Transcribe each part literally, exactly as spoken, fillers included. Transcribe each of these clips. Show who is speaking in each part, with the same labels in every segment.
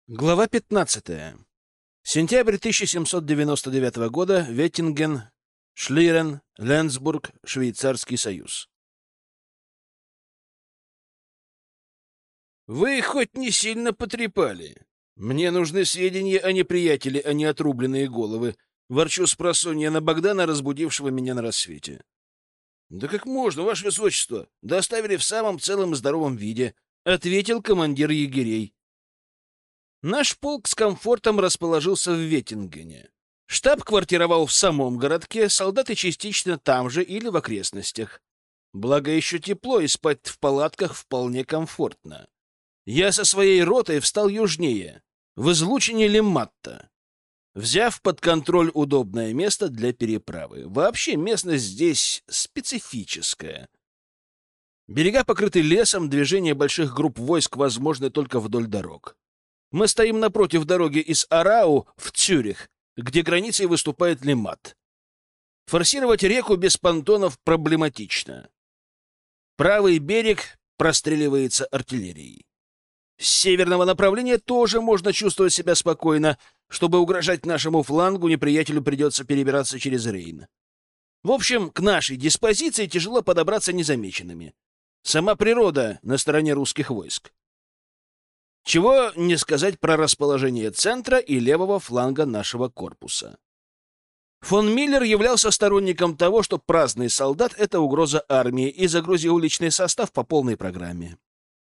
Speaker 1: Глава пятнадцатая. Сентябрь тысяча семьсот девяносто девятого года. Веттинген, Шлирен, Ленсбург, Швейцарский союз. Вы их хоть не сильно потрепали. Мне нужны сведения о неприятеле, а не отрубленные головы. Ворчу спросонья на Богдана, разбудившего меня на рассвете. Да как можно, ваше высочество? Доставили в самом целом и здоровом виде, ответил командир егерей. Наш полк с комфортом расположился в Веттингене. Штаб квартировал в самом городке, солдаты частично там же или в окрестностях. Благо еще тепло, и спать в палатках вполне комфортно. Я со своей ротой встал южнее, в излучине Лиматта, взяв под контроль удобное место для переправы. Вообще местность здесь специфическая. Берега покрыты лесом, движение больших групп войск возможно только вдоль дорог. Мы стоим напротив дороги из Арау в Цюрих, где границей выступает Лимат. Форсировать реку без понтонов проблематично. Правый берег простреливается артиллерией. С северного направления тоже можно чувствовать себя спокойно. Чтобы угрожать нашему флангу, неприятелю придется перебираться через Рейн. В общем, к нашей диспозиции тяжело подобраться незамеченными. Сама природа на стороне русских войск. Чего не сказать про расположение центра и левого фланга нашего корпуса. Фон Миллер являлся сторонником того, что праздный солдат — это угроза армии, и загрузил личный состав по полной программе.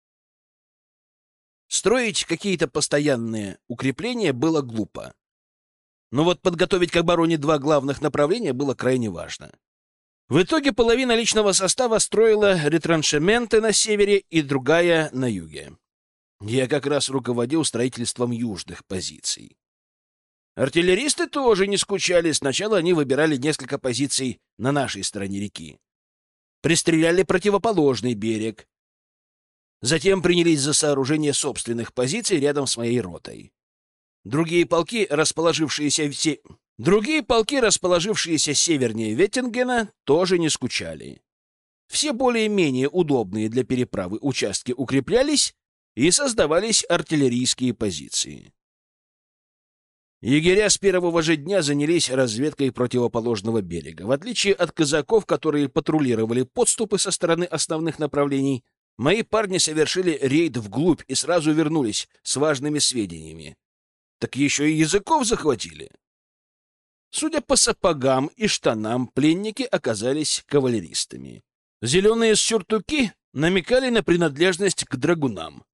Speaker 1: Строить какие-то постоянные укрепления было глупо. Но вот подготовить к обороне два главных направления было крайне важно. В итоге половина личного состава строила ретраншементы на севере и другая — на юге. Я как раз руководил строительством южных позиций. Артиллеристы тоже не скучали. Сначала они выбирали несколько позиций на нашей стороне реки. Пристреляли противоположный берег. Затем принялись за сооружение собственных позиций рядом с моей ротой. Другие полки, расположившиеся все... Другие полки, расположившиеся севернее Веттингена, тоже не скучали. Все более-менее удобные для переправы участки укреплялись, и создавались артиллерийские позиции. Егеря с первого же дня занялись разведкой противоположного берега. В отличие от казаков, которые патрулировали подступы со стороны основных направлений, мои парни совершили рейд вглубь и сразу вернулись с важными сведениями. Так еще и языков захватили. Судя по сапогам и штанам, пленники оказались кавалеристами. Зеленые сюртуки намекали на принадлежность к драгунам.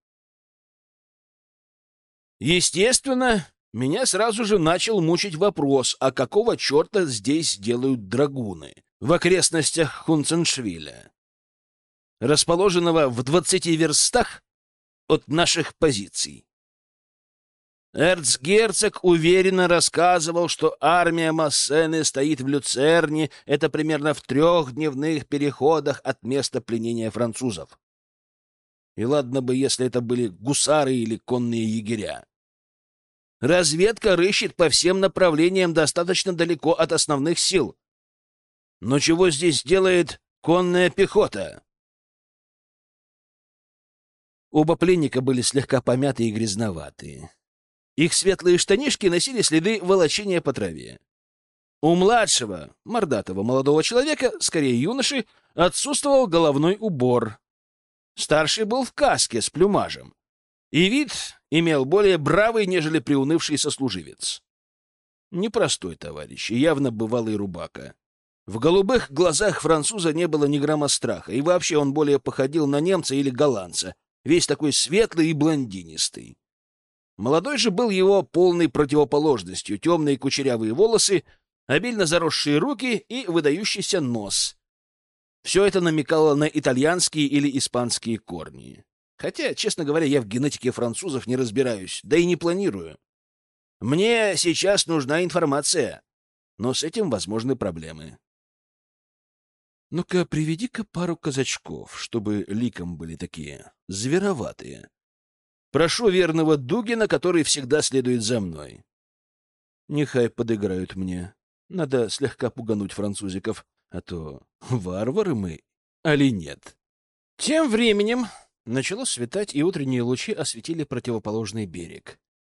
Speaker 1: Естественно, меня сразу же начал мучить вопрос, а какого черта здесь делают драгуны в окрестностях Хунценшвиля, расположенного в двадцати верстах от наших позиций. Эрцгерцог уверенно рассказывал, что армия Массены стоит в Люцерне, это примерно в трехдневных переходах от места пленения французов. И ладно бы, если это были гусары или конные егеря. Разведка рыщет по всем направлениям достаточно далеко от основных сил. Но чего здесь делает конная пехота? Оба пленника были слегка помятые и грязноватые. Их светлые штанишки носили следы волочения по траве. У младшего, мордатого молодого человека, скорее юноши, отсутствовал головной убор. Старший был в каске с плюмажем. И вид имел более бравый, нежели приунывший сослуживец. Непростой товарищ, и явно бывалый рубака. В голубых глазах француза не было ни грамма страха, и вообще он более походил на немца или голландца, весь такой светлый и блондинистый. Молодой же был его полной противоположностью: темные кучерявые волосы, обильно заросшие руки и выдающийся нос. Все это намекало на итальянские или испанские корни. Хотя, честно говоря, я в генетике французов не разбираюсь, да и не планирую. Мне сейчас нужна информация, но с этим возможны проблемы. Ну-ка, приведи-ка пару казачков, чтобы ликом были такие звероватые. Прошу верного Дугина, который всегда следует за мной. Нехай подыграют мне. Надо слегка пугануть французиков, а то варвары мы, али нет. Тем временем начало светать, и утренние лучи осветили противоположный берег.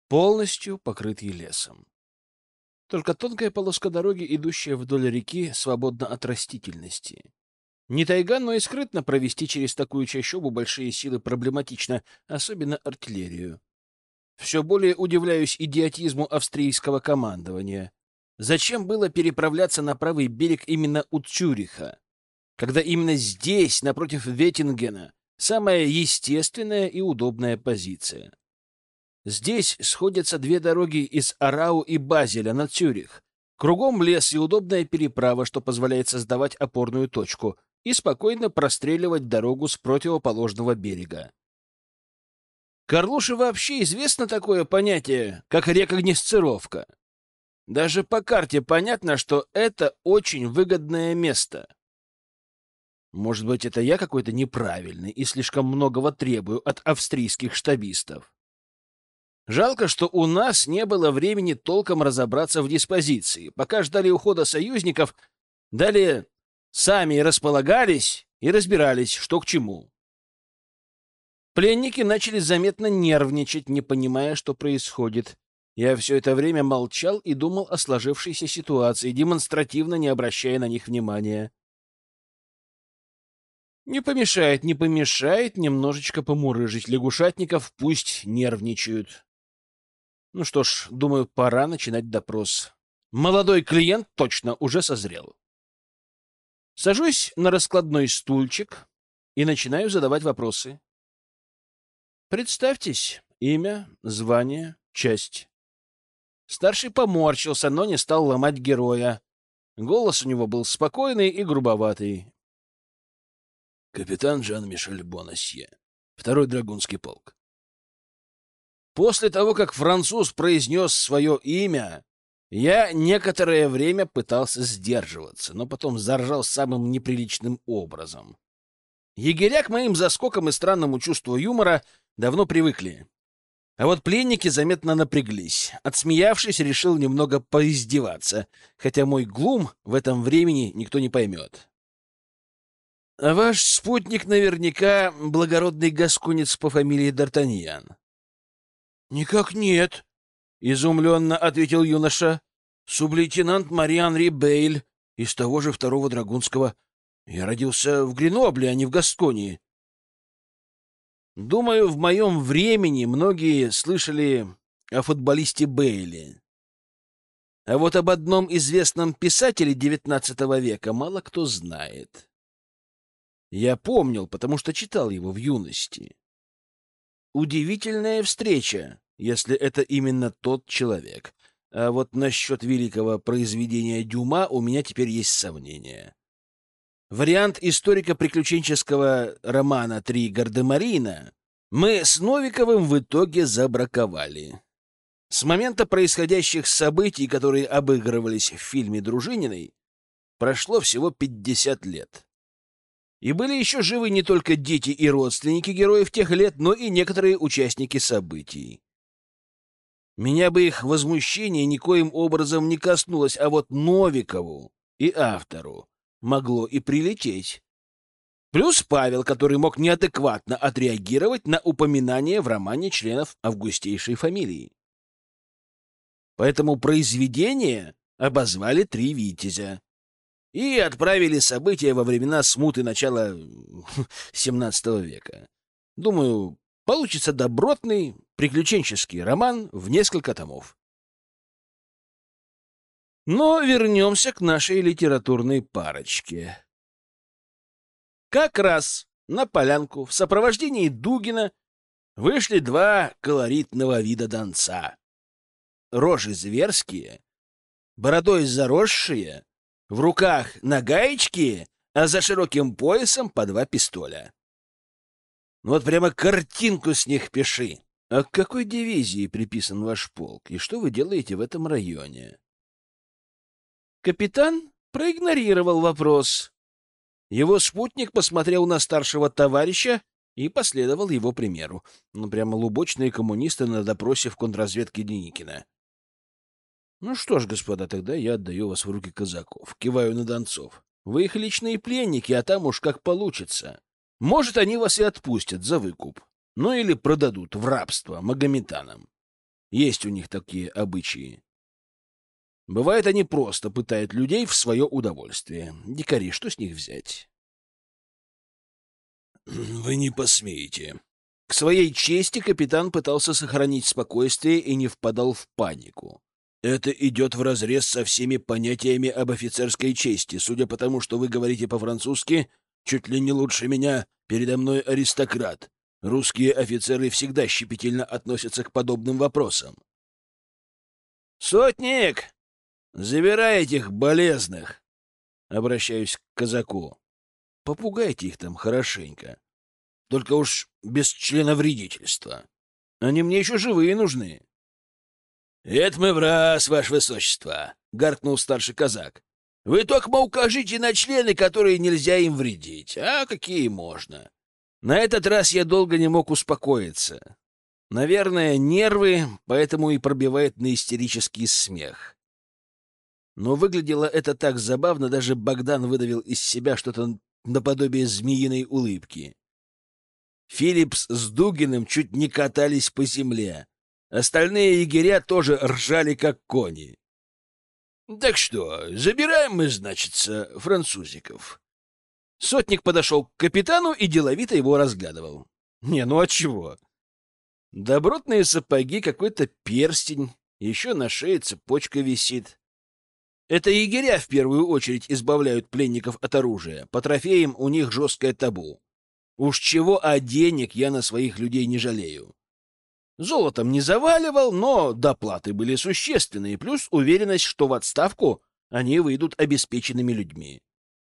Speaker 1: полностью покрытый лесом. Только тонкая полоска дороги, идущая вдоль реки, свободна от растительности. Не тайга, но и скрытно провести через такую чащобу большие силы проблематично, особенно артиллерию. Все более удивляюсь идиотизму австрийского командования. Зачем было переправляться на правый берег именно у Цюриха, когда именно здесь, напротив Веттингена, самая естественная и удобная позиция? Здесь сходятся две дороги из Арау и Базеля на Цюрих. Кругом лес и удобная переправа, что позволяет создавать опорную точку и спокойно простреливать дорогу с противоположного берега. Карлуше вообще известно такое понятие, как рекогносцировка. Даже по карте понятно, что это очень выгодное место. Может быть, это я какой-то неправильный и слишком многого требую от австрийских штабистов. Жалко, что у нас не было времени толком разобраться в диспозиции. Пока ждали ухода союзников, далее сами располагались и разбирались, что к чему. Пленники начали заметно нервничать, не понимая, что происходит. Я все это время молчал и думал о сложившейся ситуации, демонстративно не обращая на них внимания. Не помешает, не помешает немножечко помурыжить лягушатников, пусть нервничают. Ну что ж, думаю, пора начинать допрос. Молодой клиент точно уже созрел. Сажусь на раскладной стульчик и начинаю задавать вопросы. Представьтесь, имя, звание, часть. Старший поморщился, но не стал ломать героя. Голос у него был спокойный и грубоватый. Капитан Жан-Мишель Бонасье, второй драгунский полк. После того, как француз произнес свое имя, я некоторое время пытался сдерживаться, но потом заржал самым неприличным образом. Егеря к моим заскокам и странному чувству юмора давно привыкли. А вот пленники заметно напряглись. Отсмеявшись, решил немного поиздеваться, хотя мой глум в этом времени никто не поймет. А ваш спутник наверняка благородный гасконец по фамилии Д'Артаньян. — Никак нет, — изумленно ответил юноша. — Сублейтенант Мари-Анри Бейль из того же второго драгунского. Я родился в Гренобле, а не в Гасконии. Думаю, в моем времени многие слышали о футболисте Бейле. А вот об одном известном писателе девятнадцатого века мало кто знает. Я помнил, потому что читал его в юности. Удивительная встреча, если это именно тот человек. А вот насчет великого произведения Дюма у меня теперь есть сомнения. Вариант историко-приключенческого романа «Три Гардемарина» мы с Новиковым в итоге забраковали. С момента происходящих событий, которые обыгрывались в фильме Дружининой, прошло всего пятьдесят лет. И были еще живы не только дети и родственники героев тех лет, но и некоторые участники событий. Меня бы их возмущение никоим образом не коснулось, а вот Новикову и автору могло и прилететь. Плюс Павел, который мог неадекватно отреагировать на упоминание в романе членов августейшей фамилии. Поэтому произведение обозвали «Три витязя» и отправили события во времена смуты начала семнадцатого века. Думаю, получится добротный приключенческий роман в несколько томов. Но вернемся к нашей литературной парочке. Как раз на полянку в сопровождении Дугина вышли два колоритного вида донца. Рожи зверские, бородой заросшие, в руках нагаечки, а за широким поясом по два пистоля. Вот прямо картинку с них пиши. А к какой дивизии приписан ваш полк, и что вы делаете в этом районе? Капитан проигнорировал вопрос. Его спутник посмотрел на старшего товарища и последовал его примеру. Ну, прямо лубочные коммунисты на допросе в контрразведке Деникина. Ну что ж, господа, тогда я отдаю вас в руки казаков. Киваю на донцов. Вы их личные пленники, а там уж как получится. Может, они вас и отпустят за выкуп. Ну или продадут в рабство магометанам. Есть у них такие обычаи. Бывает, они просто пытают людей в свое удовольствие. Дикари, что с них взять? Вы не посмеете. К своей чести капитан пытался сохранить спокойствие и не впадал в панику. Это идет вразрез со всеми понятиями об офицерской чести. Судя по тому, что вы говорите по-французски, чуть ли не лучше меня, передо мной аристократ. Русские офицеры всегда щепетильно относятся к подобным вопросам. «Сотник! Забирай этих болезных!» Обращаюсь к казаку. Попугайте их там хорошенько. Только уж без членовредительства. Они мне еще живые нужны. — Это мы в раз, ваше высочество, — гаркнул старший казак. — Вы только укажите на члены, которые нельзя им вредить. А какие можно? На этот раз я долго не мог успокоиться. Наверное, нервы, поэтому и пробивает на истерический смех. Но выглядело это так забавно, даже Богдан выдавил из себя что-то наподобие змеиной улыбки. Филлипс с Дугиным чуть не катались по земле. Остальные егеря тоже ржали, как кони. — Так что, забираем мы, значится, французиков. Сотник подошел к капитану и деловито его разглядывал. — Не, ну от чего? Добротные сапоги, какой-то перстень, еще на шее цепочка висит. Это егеря в первую очередь избавляют пленников от оружия. По трофеям у них жесткое табу. Уж чего, а денег я на своих людей не жалею. Золотом не заваливал, но доплаты были существенные, плюс уверенность, что в отставку они выйдут обеспеченными людьми.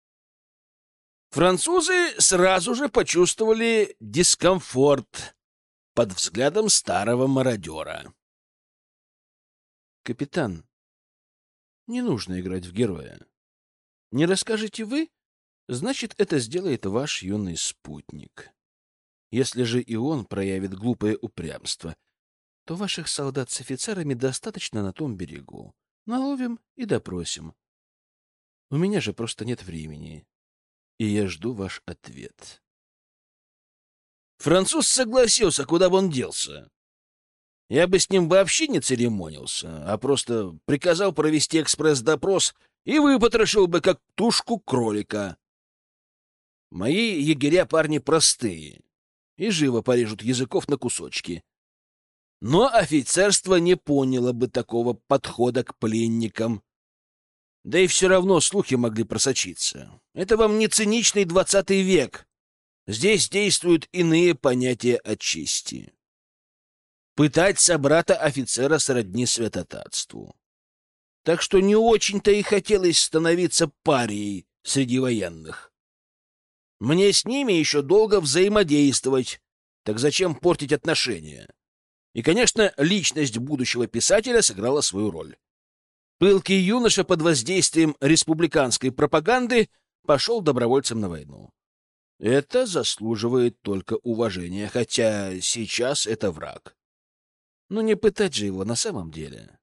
Speaker 1: Французы сразу же почувствовали дискомфорт под взглядом старого мародера. «Капитан, не нужно играть в героя. Не расскажете вы, значит, это сделает ваш юный спутник. Если же и он проявит глупое упрямство, то ваших солдат с офицерами достаточно на том берегу. Наловим и допросим. У меня же просто нет времени, и я жду ваш ответ». Француз согласился, куда бы он делся. Я бы с ним вообще не церемонился, а просто приказал провести экспресс-допрос и выпотрошил бы, как тушку кролика. Мои егеря парни простые и живо порежут языков на кусочки. Но офицерство не поняло бы такого подхода к пленникам. Да и все равно слухи могли просочиться. Это вам не циничный двадцатый век. Здесь действуют иные понятия о чести. Пытать собрата-офицера сродни святотатству. Так что не очень-то и хотелось становиться парией среди военных. Мне с ними еще долго взаимодействовать, так зачем портить отношения? И, конечно, личность будущего писателя сыграла свою роль. Пылкий юноша под воздействием республиканской пропаганды пошел добровольцем на войну. Это заслуживает только уважения, хотя сейчас это враг. Но не пытать же его на самом деле.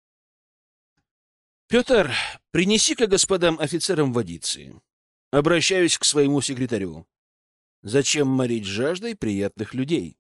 Speaker 1: Петр, принеси-ка господам офицерам водицы. Обращаюсь к своему секретарю. Зачем морить жаждой приятных людей?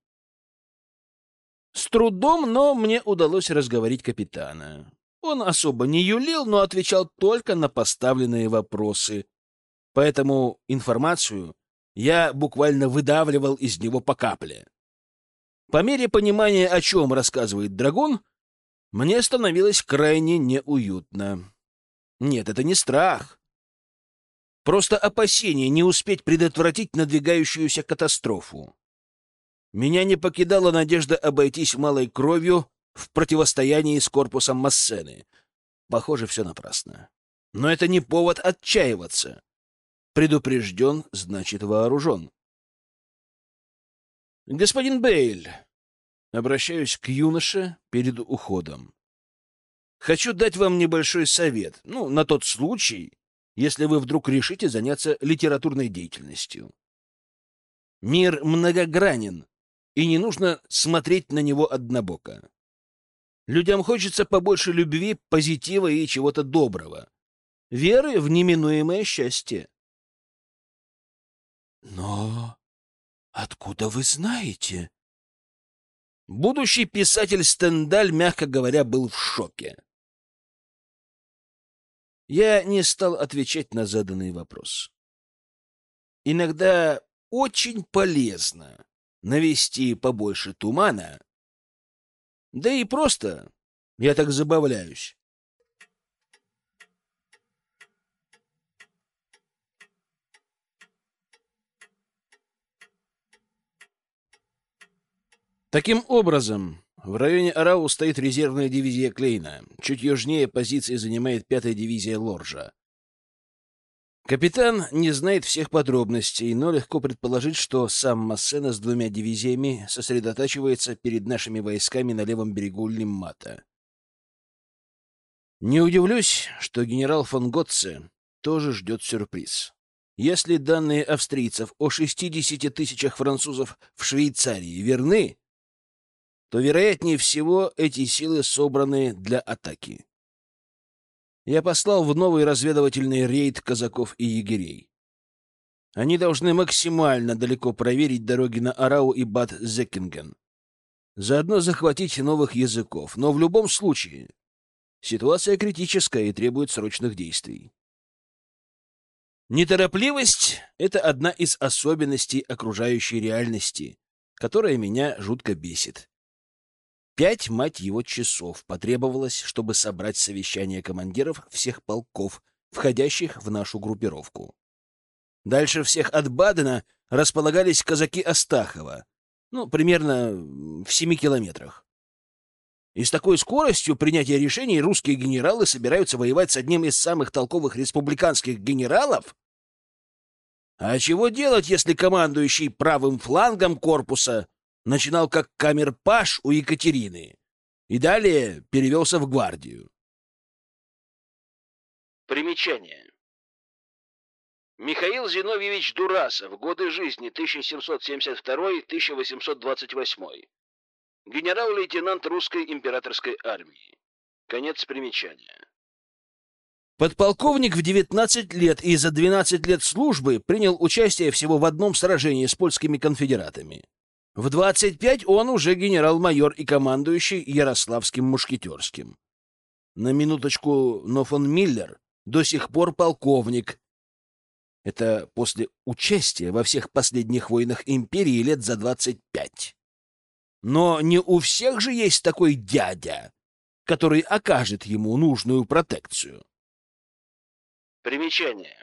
Speaker 1: С трудом, но мне удалось разговорить капитана. Он особо не юлил, но отвечал только на поставленные вопросы. Поэтому информацию я буквально выдавливал из него по капле. По мере понимания, о чем рассказывает драгун, мне становилось крайне неуютно. Нет, это не страх. Просто опасение не успеть предотвратить надвигающуюся катастрофу. Меня не покидала надежда обойтись малой кровью в противостоянии с корпусом Массены. Похоже, все напрасно. Но это не повод отчаиваться. Предупрежден, значит вооружен. Господин Бейль, обращаюсь к юноше перед уходом. Хочу дать вам небольшой совет, ну, на тот случай, если вы вдруг решите заняться литературной деятельностью. Мир многогранен, и не нужно смотреть на него однобоко. Людям хочется побольше любви, позитива и чего-то доброго, веры в неминуемое счастье. Но откуда вы знаете? Будущий писатель Стендаль, мягко говоря, был в шоке. Я не стал отвечать на заданный вопрос. Иногда очень полезно навести побольше тумана, да и просто я так забавляюсь. Таким образом, в районе Арау стоит резервная дивизия Клейна. Чуть южнее позиции занимает пятая дивизия Лоржа. Капитан не знает всех подробностей, но легко предположить, что сам Массена с двумя дивизиями сосредотачивается перед нашими войсками на левом берегу Лиммата. Не удивлюсь, что генерал фон Готце тоже ждет сюрприз. Если данные австрийцев о шестидесяти тысячах французов в Швейцарии верны, то, вероятнее всего, эти силы собраны для атаки. Я послал в новый разведывательный рейд казаков и егерей. Они должны максимально далеко проверить дороги на Арау и Бад-Зеккинген. Заодно захватить новых языков. Но в любом случае ситуация критическая и требует срочных действий. Неторопливость — это одна из особенностей окружающей реальности, которая меня жутко бесит. Пять, мать его, часов потребовалось, чтобы собрать совещание командиров всех полков, входящих в нашу группировку. Дальше всех от Бадена располагались казаки Астахова, ну, примерно в семи километрах. И с такой скоростью принятия решений русские генералы собираются воевать с одним из самых толковых республиканских генералов? А чего делать, если командующий правым флангом корпуса начинал как камерпаш у Екатерины и далее перевелся в гвардию? Примечание. Михаил Зиновьевич Дурасов. Годы жизни тысяча семьсот семьдесят второй — тысяча восемьсот двадцать восьмой. Генерал-лейтенант русской императорской армии. Конец примечания. Подполковник в девятнадцать лет и за двенадцать лет службы принял участие всего в одном сражении с польскими конфедератами. В двадцать пять он уже генерал-майор и командующий Ярославским мушкетерским. На минуточку, но фон Миллер до сих пор полковник. Это после участия во всех последних войнах империи лет за двадцать пять. Но не у всех же есть такой дядя, который окажет ему нужную протекцию. Примечание.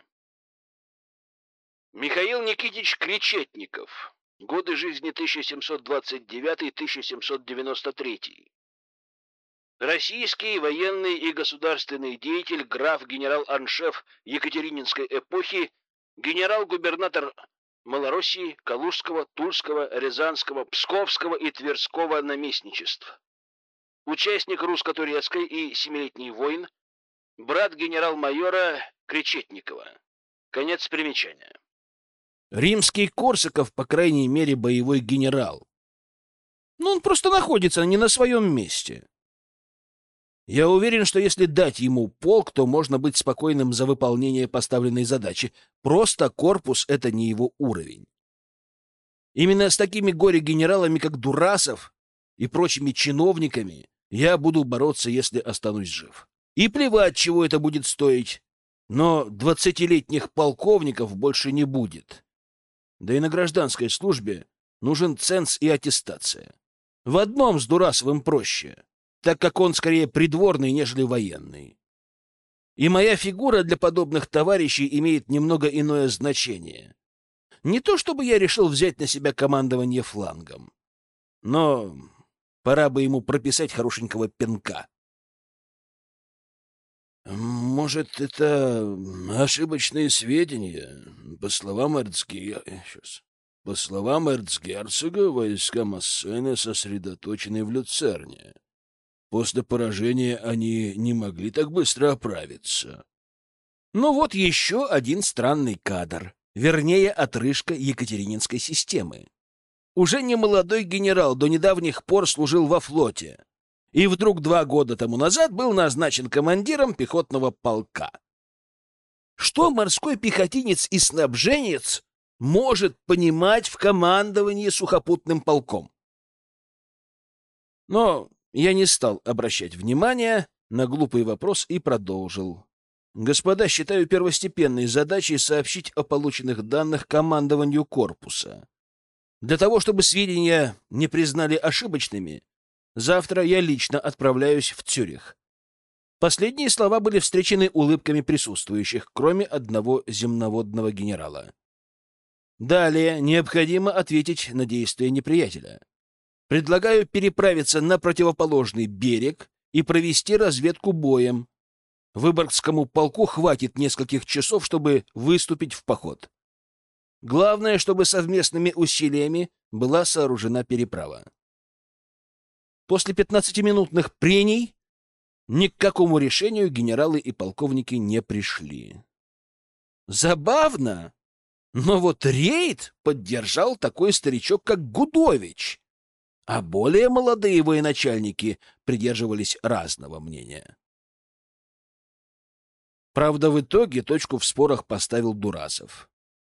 Speaker 1: Михаил Никитич Кречетников. Годы жизни тысяча семьсот двадцать девятый — тысяча семьсот девяносто третий. Российский военный и государственный деятель, граф, генерал-аншеф Екатерининской эпохи, генерал-губернатор Малороссии, Калужского, Тульского, Рязанского, Псковского и Тверского наместничеств. Участник русско-турецкой и Семилетней войн, брат генерал-майора Кречетникова. Конец примечания. Римский Корсаков, по крайней мере, боевой генерал. Но он просто находится не на своем месте. Я уверен, что если дать ему полк, то можно быть спокойным за выполнение поставленной задачи. Просто корпус — это не его уровень. Именно с такими горе-генералами, как Дурасов и прочими чиновниками, я буду бороться, если останусь жив. И плевать, чего это будет стоить. Но двадцатилетних полковников больше не будет. Да и на гражданской службе нужен ценз и аттестация. В одном с Дурасовым проще, так как он скорее придворный, нежели военный. И моя фигура для подобных товарищей имеет немного иное значение. Не то чтобы я решил взять на себя командование флангом, но пора бы ему прописать хорошенького пинка. Может, это ошибочные сведения? По словам эрцге... Сейчас. По словам эрцгерцога, войска Массены сосредоточены в Люцерне. После поражения они не могли так быстро оправиться. Ну вот еще один странный кадр, вернее, отрыжка Екатерининской системы. Уже не молодой генерал, до недавних пор служил во флоте. И вдруг два года тому назад был назначен командиром пехотного полка. Что морской пехотинец и снабженец может понимать в командовании сухопутным полком? Но я не стал обращать внимания на глупый вопрос и продолжил. Господа, считаю первостепенной задачей сообщить о полученных данных командованию корпуса. Для того, чтобы сведения не признали ошибочными, завтра я лично отправляюсь в Цюрих. Последние слова были встречены улыбками присутствующих, кроме одного земноводного генерала. Далее необходимо ответить на действия неприятеля. Предлагаю переправиться на противоположный берег и провести разведку боем. Выборгскому полку хватит нескольких часов, чтобы выступить в поход. Главное, чтобы совместными усилиями была сооружена переправа. После пятнадцатиминутных прений ни к какому решению генералы и полковники не пришли. Забавно, но вот рейд поддержал такой старичок, как Гудович, а более молодые военачальники придерживались разного мнения. Правда, в итоге точку в спорах поставил Дурасов.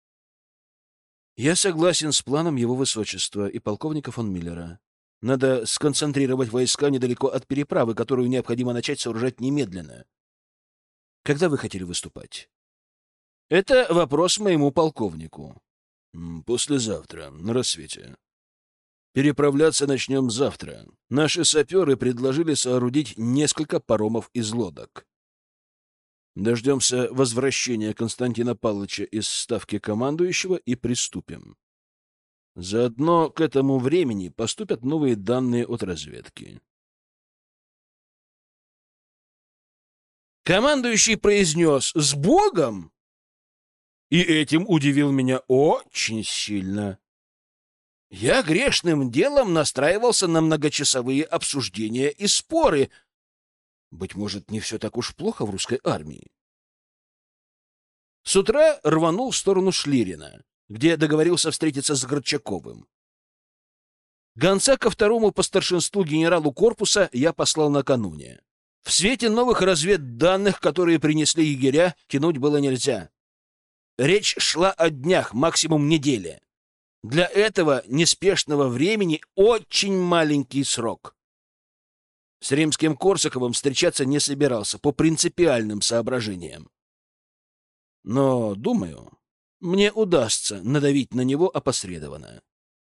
Speaker 1: Я согласен с планом его высочества и полковника фон Миллера. Надо сконцентрировать войска недалеко от переправы, которую необходимо начать сооружать немедленно. Когда вы хотели выступать? Это вопрос моему полковнику. Послезавтра, на рассвете. Переправляться начнем завтра. Наши саперы предложили соорудить несколько паромов из лодок. Дождемся возвращения Константина Павловича из ставки командующего и приступим. Заодно к этому времени поступят новые данные от разведки. Командующий произнес «С Богом!» И этим удивил меня очень сильно. Я грешным делом настраивался на многочасовые обсуждения и споры. Быть может, не все так уж плохо в русской армии. С утра рванул в сторону Шлирина, где договорился встретиться с Горчаковым. Гонца ко второму по старшинству генералу корпуса я послал накануне. В свете новых разведданных, которые принесли егеря, тянуть было нельзя. Речь шла о днях, максимум неделе. Для этого неспешного времени очень маленький срок. С Римским-Корсаковым встречаться не собирался по принципиальным соображениям. Но, думаю, мне удастся надавить на него опосредованно.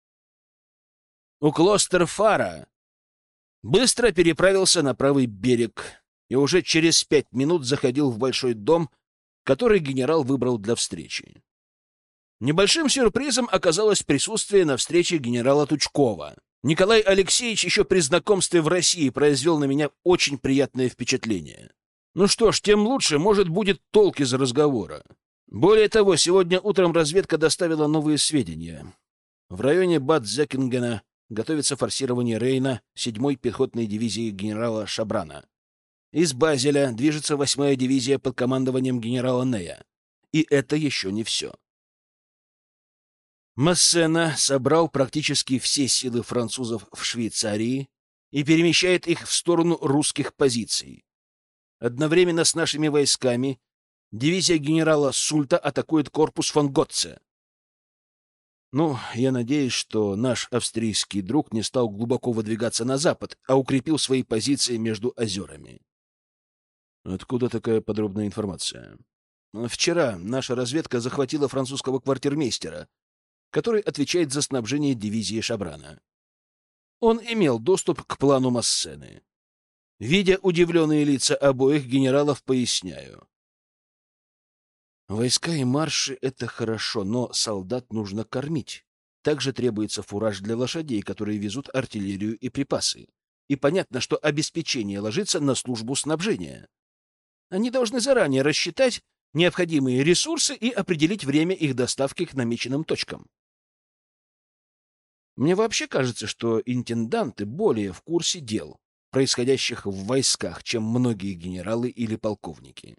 Speaker 1: У Клостерфара быстро переправился на правый берег и уже через пять минут заходил в большой дом, который генерал выбрал для встречи. Небольшим сюрпризом оказалось присутствие на встрече генерала Тучкова. Николай Алексеевич еще при знакомстве в России произвел на меня очень приятное впечатление. Ну что ж, тем лучше, может, будет толк из разговора. Более того, сегодня утром разведка доставила новые сведения. В районе Бад-Зекингена готовится форсирование Рейна седьмой пехотной дивизии генерала Шабрана. Из Базеля движется восьмая дивизия под командованием генерала Нея. И это еще не все. Массена собрал практически все силы французов в Швейцарии и перемещает их в сторону русских позиций. Одновременно с нашими войсками дивизия генерала Сульта атакует корпус фон Готце. Ну, я надеюсь, что наш австрийский друг не стал глубоко выдвигаться на запад, а укрепил свои позиции между озерами. Откуда такая подробная информация? Вчера наша разведка захватила французского квартирмейстера, который отвечает за снабжение дивизии Шабрана. Он имел доступ к плану Массены. Видя удивленные лица обоих генералов, поясняю. Войска и марши — это хорошо, но солдат нужно кормить. Также требуется фураж для лошадей, которые везут артиллерию и припасы. И понятно, что обеспечение ложится на службу снабжения. Они должны заранее рассчитать необходимые ресурсы и определить время их доставки к намеченным точкам. Мне вообще кажется, что интенданты более в курсе дел, происходящих в войсках, чем многие генералы или полковники.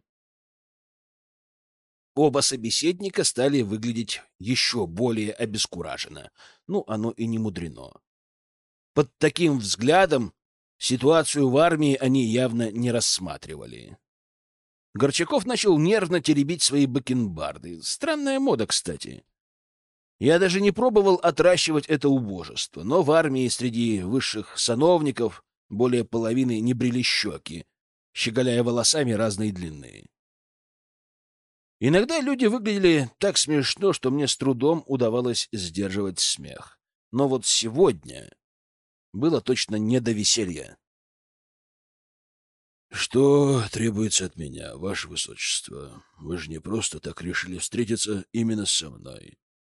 Speaker 1: Оба собеседника стали выглядеть еще более обескураженно. Ну, оно и не мудрено. Под таким взглядом ситуацию в армии они явно не рассматривали. Горчаков начал нервно теребить свои бакенбарды. Странная мода, кстати. Я даже не пробовал отращивать это убожество, но в армии среди высших сановников более половины не брили щеки, щеголяя волосами разной длины. Иногда люди выглядели так смешно, что мне с трудом удавалось сдерживать смех. Но вот сегодня было точно не до веселья. — Что требуется от меня, ваше высочество? Вы же не просто так решили встретиться именно со мной.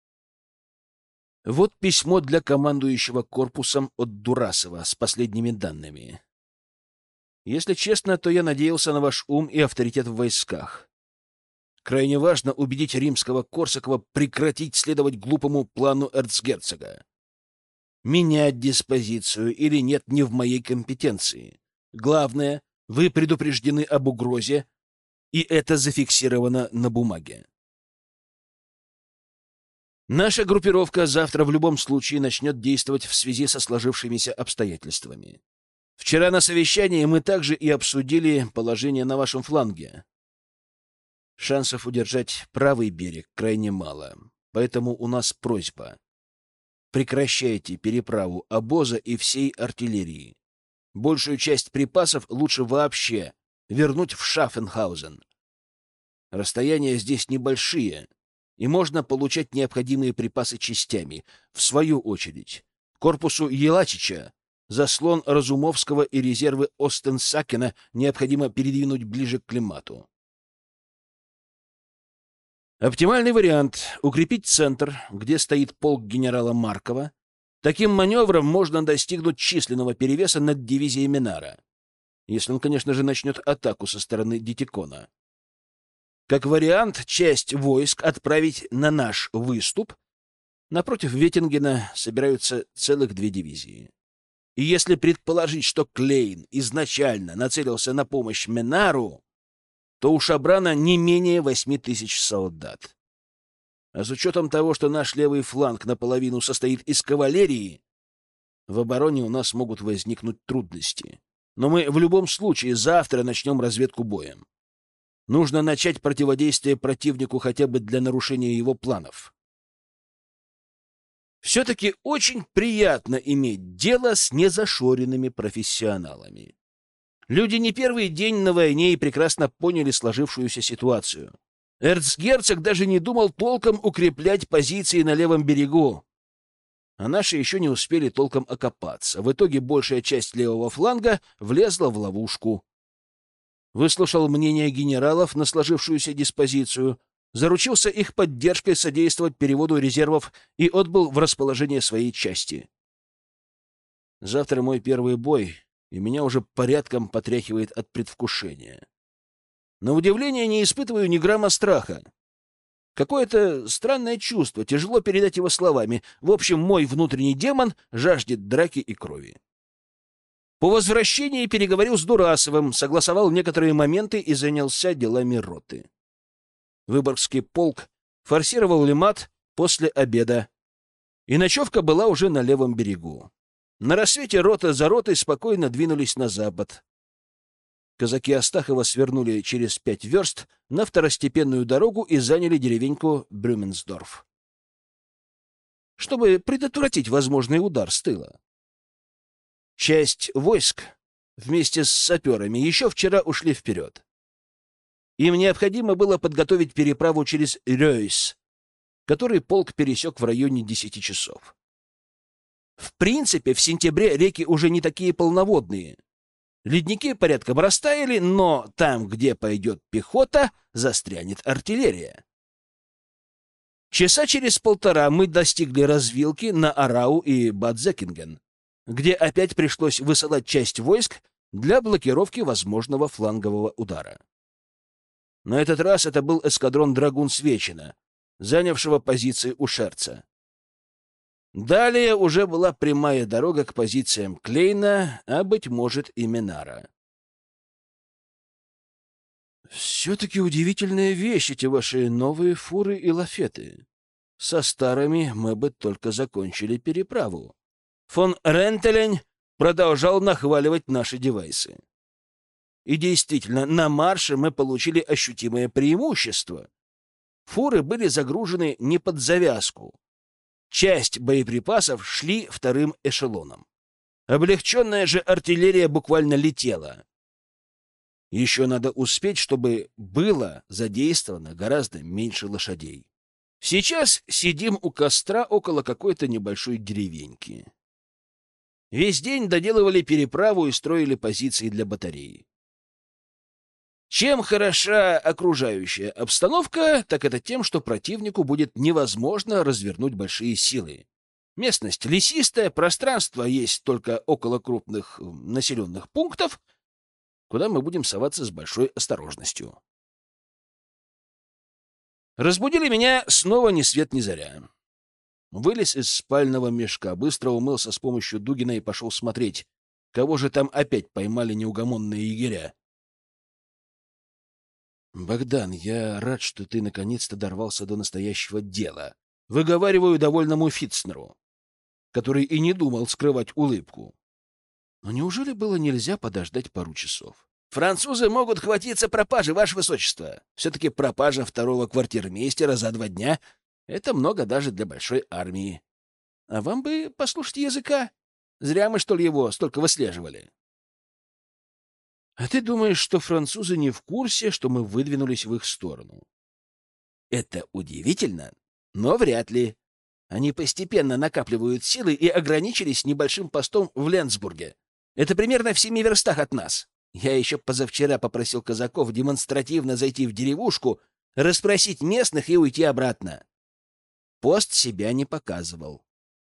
Speaker 1: Вот письмо для командующего корпусом от Дурасова с последними данными. Если честно, то я надеялся на ваш ум и авторитет в войсках. Крайне важно убедить римского Корсакова прекратить следовать глупому плану эрцгерцога. Менять диспозицию или нет не в моей компетенции. Главное, вы предупреждены об угрозе, и это зафиксировано на бумаге. Наша группировка завтра в любом случае начнет действовать в связи со сложившимися обстоятельствами. Вчера на совещании мы также и обсудили положение на вашем фланге. Шансов удержать правый берег крайне мало, поэтому у нас просьба. Прекращайте переправу обоза и всей артиллерии. Большую часть припасов лучше вообще вернуть в Шаффенхаузен. Расстояния здесь небольшие, и можно получать необходимые припасы частями. В свою очередь, корпусу Елачича заслон Разумовского и резервы Остенсакена необходимо передвинуть ближе к Климату. Оптимальный вариант — укрепить центр, где стоит полк генерала Маркова. Таким маневром можно достигнуть численного перевеса над дивизией Минара, если он, конечно же, начнет атаку со стороны Дитикона. Как вариант, часть войск отправить на наш выступ. Напротив Ветингена собираются целых две дивизии. И если предположить, что Клейн изначально нацелился на помощь Минару, то у Шабрана не менее восьми тысяч солдат. А с учетом того, что наш левый фланг наполовину состоит из кавалерии, в обороне у нас могут возникнуть трудности. Но мы в любом случае завтра начнем разведку боем. Нужно начать противодействие противнику хотя бы для нарушения его планов. Все-таки очень приятно иметь дело с незашоренными профессионалами. Люди не первый день на войне и прекрасно поняли сложившуюся ситуацию. Эрцгерцог даже не думал толком укреплять позиции на левом берегу. А наши еще не успели толком окопаться. В итоге большая часть левого фланга влезла в ловушку. Выслушал мнение генералов на сложившуюся диспозицию, заручился их поддержкой содействовать переводу резервов и отбыл в расположение своей части. Завтра мой первый бой, и меня уже порядком потряхивает от предвкушения. На удивление не испытываю ни грамма страха. Какое-то странное чувство, тяжело передать его словами. В общем, мой внутренний демон жаждет драки и крови. По возвращении переговорил с Дурасовым, согласовал некоторые моменты и занялся делами роты. Выборгский полк форсировал Лимат после обеда, и ночевка была уже на левом берегу. На рассвете рота за ротой спокойно двинулись на запад. Казаки Астахова свернули через пять верст на второстепенную дорогу и заняли деревеньку Брюменсдорф, чтобы предотвратить возможный удар с тыла. Часть войск вместе с саперами еще вчера ушли вперед. Им необходимо было подготовить переправу через Рёйс, который полк пересек в районе десяти часов. В принципе, в сентябре реки уже не такие полноводные. Ледники порядком растаяли, но там, где пойдет пехота, застрянет артиллерия. Часа через полтора мы достигли развилки на Арау и Бадзекинген, где опять пришлось высылать часть войск для блокировки возможного флангового удара. На этот раз это был эскадрон «Драгун» Свечина, занявшего позиции у Шерца. Далее уже была прямая дорога к позициям Клейна, а, быть может, и Минара. Все-таки удивительная вещь эти ваши новые фуры и лафеты. Со старыми мы бы только закончили переправу. Фон Рентелень продолжал нахваливать наши девайсы. И действительно, на марше мы получили ощутимое преимущество. Фуры были загружены не под завязку, часть боеприпасов шли вторым эшелоном. Облегченная же артиллерия буквально летела. Еще надо успеть, чтобы было задействовано гораздо меньше лошадей. Сейчас сидим у костра около какой-то небольшой деревеньки. Весь день доделывали переправу и строили позиции для батареи. Чем хороша окружающая обстановка, так это тем, что противнику будет невозможно развернуть большие силы. Местность лесистая, пространство есть только около крупных населенных пунктов, куда мы будем соваться с большой осторожностью. Разбудили меня снова ни свет ни заря. Вылез из спального мешка, быстро умылся с помощью Дугина и пошел смотреть, кого же там опять поймали неугомонные егеря. «Богдан, я рад, что ты наконец-то дорвался до настоящего дела», — выговариваю довольному Фитцнеру, который и не думал скрывать улыбку. Но неужели было нельзя подождать пару часов? Французы могут хватиться пропажи, ваше высочество. Все-таки пропажа второго квартирмейстера за два дня — это много даже для большой армии. А вам бы послушать языка. Зря мы, что ли, его столько выслеживали. А ты думаешь, что французы не в курсе, что мы выдвинулись в их сторону? Это удивительно, но вряд ли. Они постепенно накапливают силы и ограничились небольшим постом в Ленсбурге. Это примерно в семи верстах от нас. Я еще позавчера попросил казаков демонстративно зайти в деревушку, расспросить местных и уйти обратно. Пост себя не показывал.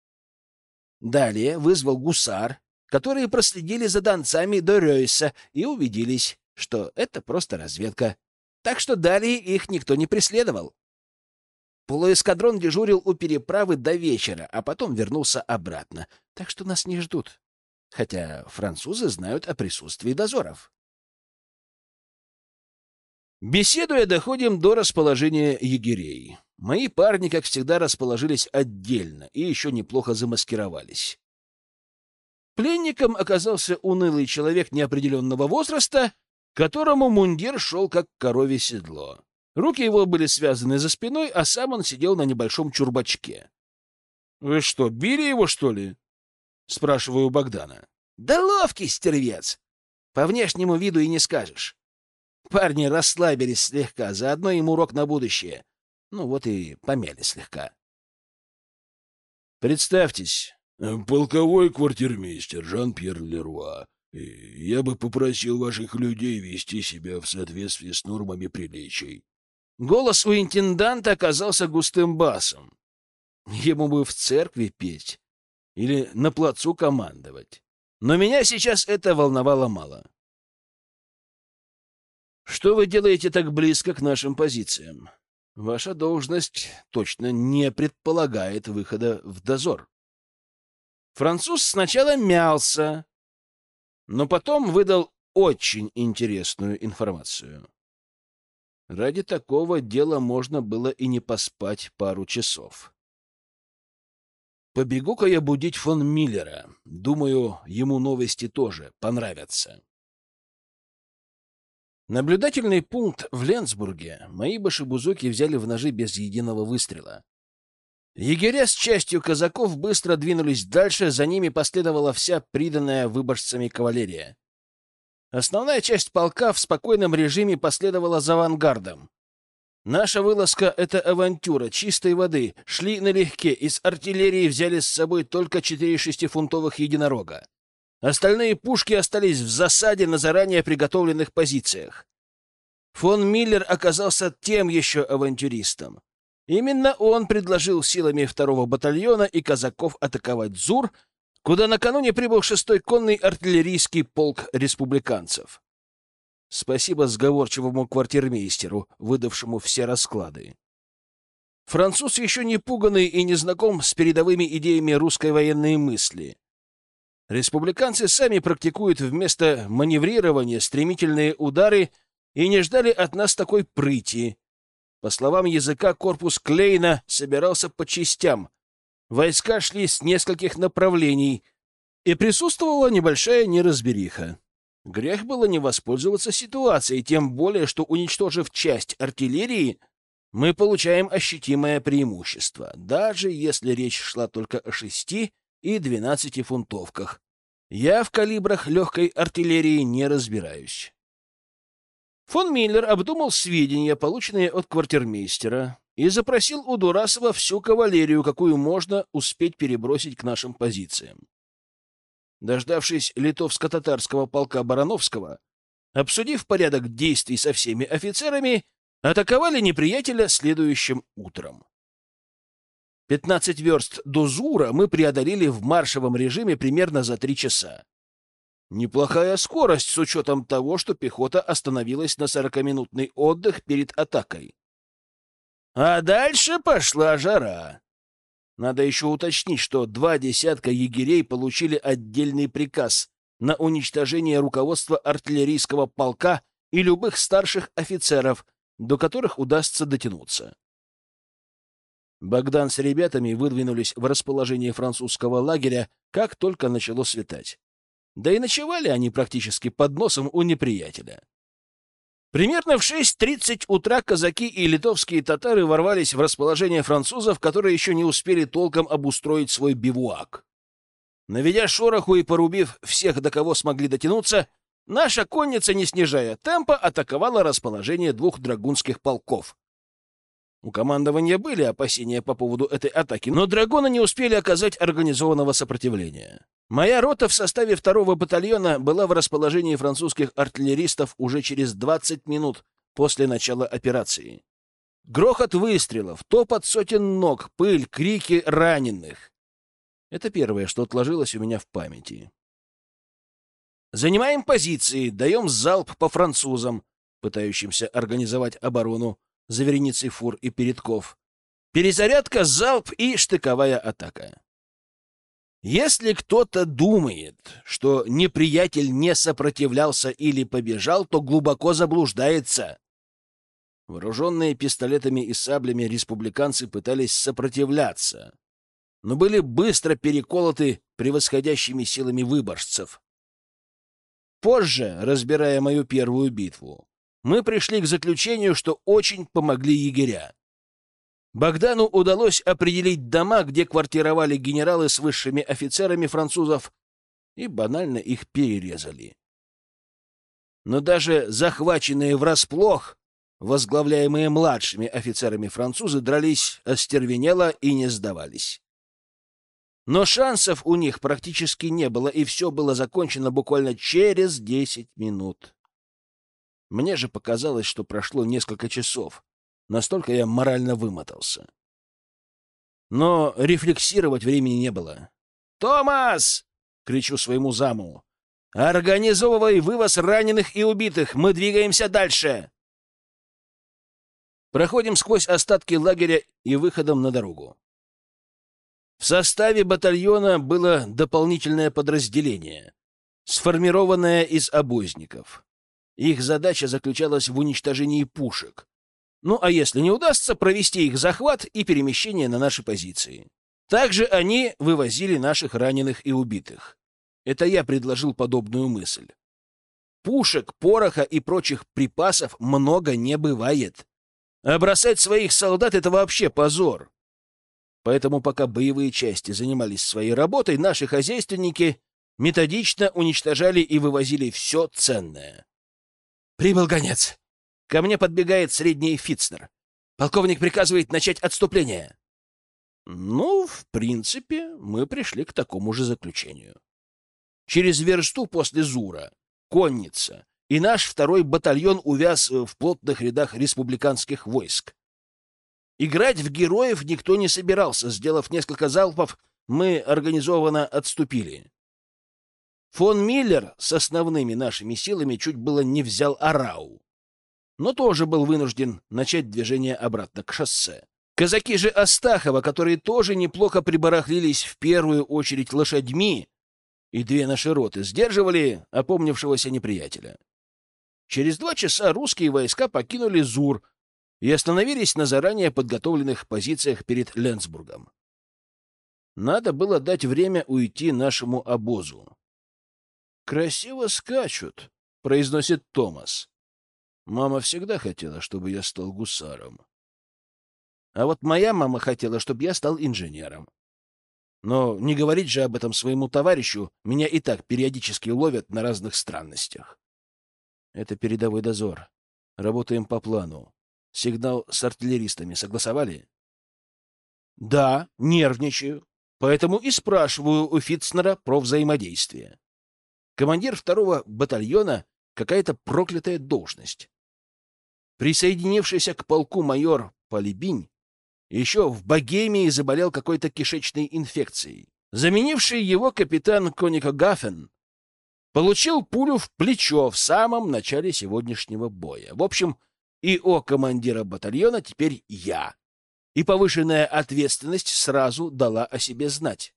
Speaker 1: Далее вызвал гусар, которые проследили за донцами до Рёйса и убедились, что это просто разведка. Так что далее их никто не преследовал. Полуэскадрон дежурил у переправы до вечера, а потом вернулся обратно. Так что нас не ждут. Хотя французы знают о присутствии дозоров. Беседуя, доходим до расположения егерей. Мои парни, как всегда, расположились отдельно и еще неплохо замаскировались. Пленником оказался унылый человек неопределенного возраста, которому мундир шел как коровье седло. Руки его были связаны за спиной, а сам он сидел на небольшом чурбачке. — Вы что, били его, что ли? — спрашиваю у Богдана. — Да ловкий стервец! По внешнему виду и не скажешь. Парни расслабились слегка, заодно им урок на будущее. Ну вот и помяли слегка. — Представьтесь. — Полковой квартирмейстер Жан-Пьер Леруа. Я бы попросил ваших людей вести себя в соответствии с нормами приличий. Голос у интенданта оказался густым басом. Ему бы в церкви петь или на плацу командовать. Но меня сейчас это волновало мало. Что вы делаете так близко к нашим позициям? Ваша должность точно не предполагает выхода в дозор. Француз сначала мялся, но потом выдал очень интересную информацию. Ради такого дела можно было и не поспать пару часов. Побегу-ка я будить фон Миллера. Думаю, ему новости тоже понравятся. Наблюдательный пункт в Ленсбурге мои башибузуки взяли в ножи без единого выстрела. Егеря с частью казаков быстро двинулись дальше, за ними последовала вся приданная выборжцами кавалерия. Основная часть полка в спокойном режиме последовала за авангардом. Наша вылазка — это авантюра чистой воды. Шли налегке, из артиллерии взяли с собой только четыре шестифунтовых единорога. Остальные пушки остались в засаде на заранее приготовленных позициях. Фон Миллер оказался тем еще авантюристом. Именно он предложил силами второго батальона и казаков атаковать Зур, куда накануне прибыл шестой конный артиллерийский полк республиканцев. Спасибо сговорчивому квартирмейстеру, выдавшему все расклады. Француз еще не пуганный и не знаком с передовыми идеями русской военной мысли. Республиканцы сами практикуют вместо маневрирования стремительные удары и не ждали от нас такой прыти. По словам языка, корпус Клейна собирался по частям. Войска шли с нескольких направлений, и присутствовала небольшая неразбериха. Грех было не воспользоваться ситуацией, тем более, что, уничтожив часть артиллерии, мы получаем ощутимое преимущество, даже если речь шла только о шести и двенадцати фунтовках. Я в калибрах легкой артиллерии не разбираюсь. Фон Миллер обдумал сведения, полученные от квартирмейстера, и запросил у Дурасова всю кавалерию, какую можно успеть перебросить к нашим позициям. Дождавшись литовско-татарского полка Барановского, обсудив порядок действий со всеми офицерами, атаковали неприятеля следующим утром. Пятнадцать верст до Зура мы преодолели в маршевом режиме примерно за три часа. Неплохая скорость с учетом того, что пехота остановилась на сорокаминутный отдых перед атакой. А дальше пошла жара. Надо еще уточнить, что два десятка егерей получили отдельный приказ на уничтожение руководства артиллерийского полка и любых старших офицеров, до которых удастся дотянуться. Богдан с ребятами выдвинулись в расположение французского лагеря, как только начало светать. Да и ночевали они практически под носом у неприятеля. Примерно в шесть тридцать утра казаки и литовские татары ворвались в расположение французов, которые еще не успели толком обустроить свой бивуак. Наведя шороху и порубив всех, до кого смогли дотянуться, наша конница, не снижая темпа, атаковала расположение двух драгунских полков. У командования были опасения по поводу этой атаки, но драгуны не успели оказать организованного сопротивления. Моя рота в составе второго батальона была в расположении французских артиллеристов уже через двадцать минут после начала операции. Грохот выстрелов, топот сотен ног, пыль, крики раненых. Это первое, что отложилось у меня в памяти. Занимаем позиции, даем залп по французам, пытающимся организовать оборону за вереницей фур и передков. Перезарядка, залп и штыковая атака. Если кто-то думает, что неприятель не сопротивлялся или побежал, то глубоко заблуждается. Вооруженные пистолетами и саблями республиканцы пытались сопротивляться, но были быстро переколоты превосходящими силами выборжцев. Позже, разбирая мою первую битву, мы пришли к заключению, что очень помогли егеря. Богдану удалось определить дома, где квартировали генералы с высшими офицерами французов, и банально их перерезали. Но даже захваченные врасплох, возглавляемые младшими офицерами французы, дрались остервенело и не сдавались. Но шансов у них практически не было, и все было закончено буквально через десять минут. Мне же показалось, что прошло несколько часов. Настолько я морально вымотался. Но рефлексировать времени не было. «Томас!» — кричу своему заму. «Организовывай вывоз раненых и убитых! Мы двигаемся дальше!» Проходим сквозь остатки лагеря и выходом на дорогу. В составе батальона было дополнительное подразделение, сформированное из обозников. Их задача заключалась в уничтожении пушек. Ну, а если не удастся, провести их захват и перемещение на наши позиции. Также они вывозили наших раненых и убитых. Это я предложил подобную мысль. Пушек, пороха и прочих припасов много не бывает. А бросать своих солдат — это вообще позор. Поэтому, пока боевые части занимались своей работой, наши хозяйственники методично уничтожали и вывозили все ценное. «Прибыл гонец. Ко мне подбегает средний Фицнер. Полковник приказывает начать отступление». Ну, в принципе, мы пришли к такому же заключению. Через версту после Зура конница и наш второй батальон увяз в плотных рядах республиканских войск. Играть в героев никто не собирался. Сделав несколько залпов, мы организованно отступили. Фон Миллер с основными нашими силами чуть было не взял Арау, но тоже был вынужден начать движение обратно к шоссе. Казаки же Астахова, которые тоже неплохо прибарахлились в первую очередь лошадьми, и две наши роты сдерживали опомнившегося неприятеля. Через два часа русские войска покинули Зур и остановились на заранее подготовленных позициях перед Ленсбургом. Надо было дать время уйти нашему обозу. «Красиво скачут», — произносит Томас. «Мама всегда хотела, чтобы я стал гусаром». А вот моя мама хотела, чтобы я стал инженером. Но не говорить же об этом своему товарищу, меня и так периодически ловят на разных странностях. Это передовой дозор. Работаем по плану. Сигнал с артиллеристами согласовали? Да, нервничаю. Поэтому и спрашиваю у Фитцнера про взаимодействие. Командир второго батальона — какая-то проклятая должность. Присоединившийся к полку майор Полибинь еще в Богемии заболел какой-то кишечной инфекцией. Заменивший его капитан Конико Гаффен получил пулю в плечо в самом начале сегодняшнего боя. В общем, ИО командира батальона теперь я. И повышенная ответственность сразу дала о себе знать.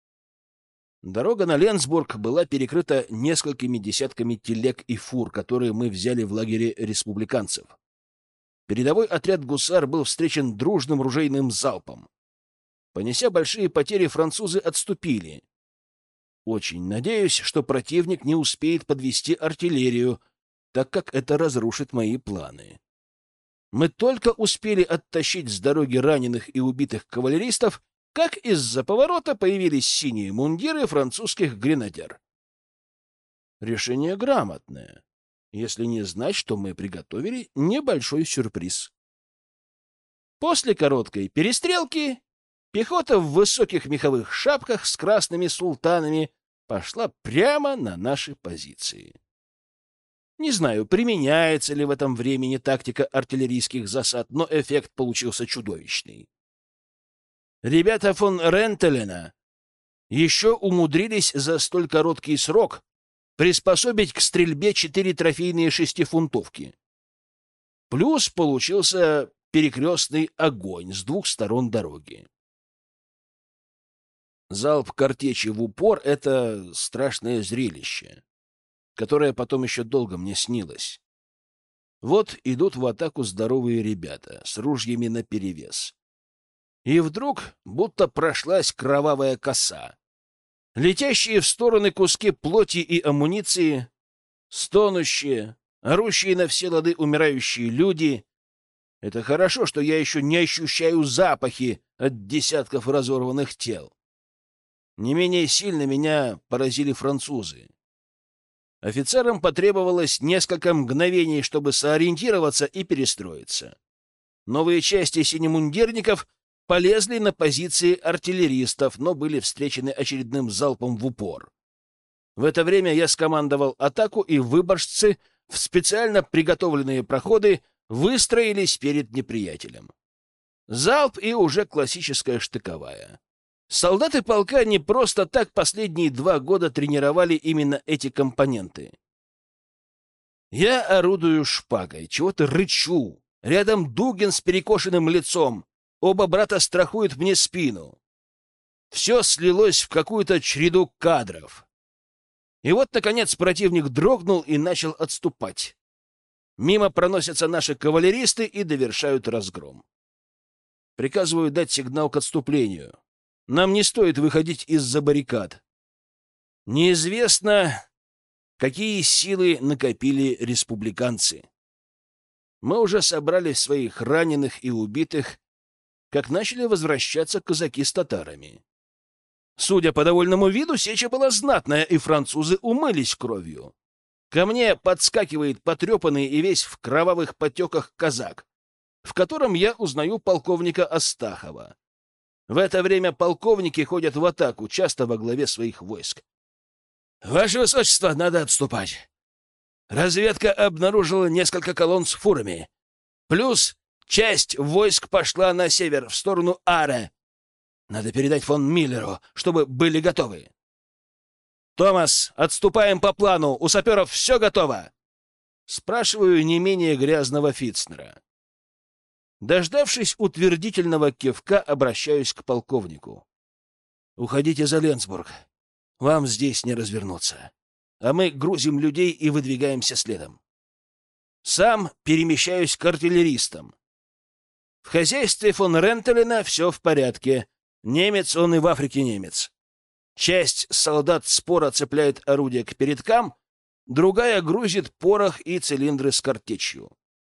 Speaker 1: Дорога на Ленсбург была перекрыта несколькими десятками телег и фур, которые мы взяли в лагере республиканцев. Передовой отряд гусар был встречен дружным ружейным залпом. Понеся большие потери, французы отступили. Очень надеюсь, что противник не успеет подвести артиллерию, так как это разрушит мои планы. Мы только успели оттащить с дороги раненых и убитых кавалеристов, как из-за поворота появились синие мундиры французских гренадер. Решение грамотное, если не знать, что мы приготовили небольшой сюрприз. После короткой перестрелки пехота в высоких меховых шапках с красными султанами пошла прямо на наши позиции. Не знаю, применяется ли в этом времени тактика артиллерийских засад, но эффект получился чудовищный. Ребята фон Рентелена еще умудрились за столь короткий срок приспособить к стрельбе четыре трофейные шестифунтовки. Плюс получился перекрестный огонь с двух сторон дороги. Залп картечи в упор — это страшное зрелище, которое потом еще долго мне снилось. Вот идут в атаку здоровые ребята с ружьями наперевес. И вдруг будто прошлась кровавая коса. Летящие в стороны куски плоти и амуниции, стонущие, орущие на все лады умирающие люди. Это хорошо, что я еще не ощущаю запахи от десятков разорванных тел. Не менее сильно меня поразили французы. Офицерам потребовалось несколько мгновений, чтобы сориентироваться и перестроиться. Новые части синемундирников полезли на позиции артиллеристов, но были встречены очередным залпом в упор. В это время я скомандовал атаку, и выборжцы в специально приготовленные проходы выстроились перед неприятелем. Залп и уже классическая штыковая. Солдаты полка не просто так последние два года тренировали именно эти компоненты. Я орудую шпагой, чего-то рычу. Рядом Дугин с перекошенным лицом. Оба брата страхуют мне спину. Все слилось в какую-то череду кадров. И вот, наконец, противник дрогнул и начал отступать. Мимо проносятся наши кавалеристы и довершают разгром. Приказываю дать сигнал к отступлению. Нам не стоит выходить из-за баррикад. Неизвестно, какие силы накопили республиканцы. Мы уже собрали своих раненых и убитых, как начали возвращаться казаки с татарами. Судя по довольному виду, сеча была знатная, и французы умылись кровью. Ко мне подскакивает потрепанный и весь в кровавых потеках казак, в котором я узнаю полковника Астахова. В это время полковники ходят в атаку, часто во главе своих войск. — Ваше Высочество, надо отступать. Разведка обнаружила несколько колонн с фурами. Плюс часть войск пошла на север, в сторону Аре. Надо передать фон Миллеру, чтобы были готовы. — Томас, отступаем по плану. У саперов все готово? Спрашиваю не менее грязного Фитцнера. Дождавшись утвердительного кивка, обращаюсь к полковнику. — Уходите за Ленсбург. Вам здесь не развернуться. А мы грузим людей и выдвигаемся следом. Сам перемещаюсь к артиллеристам. В хозяйстве фон Рентелена все в порядке. Немец он и в Африке немец. Часть солдат споро цепляет орудия к передкам, другая грузит порох и цилиндры с картечью.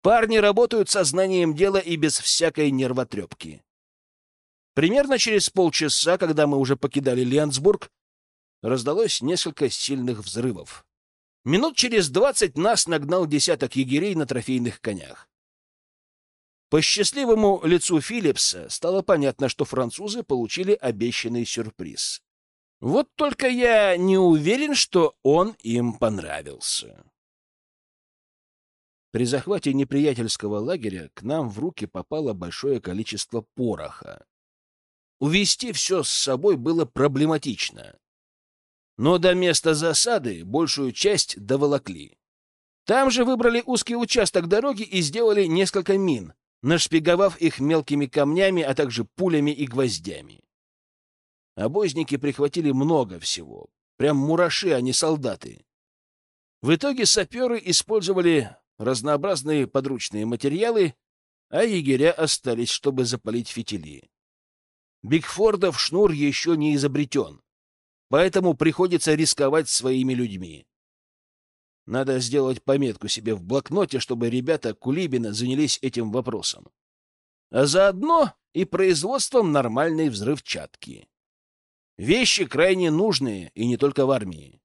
Speaker 1: Парни работают сознанием дела и без всякой нервотрепки. Примерно через полчаса, когда мы уже покидали Лендсбург, раздалось несколько сильных взрывов. Минут через двадцать нас нагнал десяток егерей на трофейных конях. По счастливому лицу Филлипса стало понятно, что французы получили обещанный сюрприз. Вот только я не уверен, что он им понравился. При захвате неприятельского лагеря к нам в руки попало большое количество пороха. Увезти все с собой было проблематично. Но до места засады большую часть доволокли. Там же выбрали узкий участок дороги и сделали несколько мин, нашпиговав их мелкими камнями, а также пулями и гвоздями. Обозники прихватили много всего. Прям мураши, а не солдаты. В итоге саперы использовали разнообразные подручные материалы, а егеря остались, чтобы запалить фитили. Бигфордов шнур еще не изобретен, поэтому приходится рисковать своими людьми. Надо сделать пометку себе в блокноте, чтобы ребята Кулибина занялись этим вопросом. А заодно и производством нормальной взрывчатки. Вещи крайне нужные, и не только в армии.